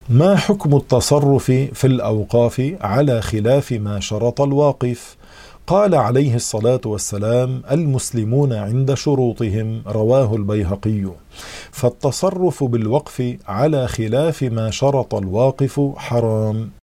ما حكم التصرف في الأوقاف على خلاف ما شرط الواقف؟ قال عليه الصلاة والسلام: المسلمون عند شروطهم، رواه البيهقي. فالتصرف بالوقف على خلاف ما شرط الواقف حرام.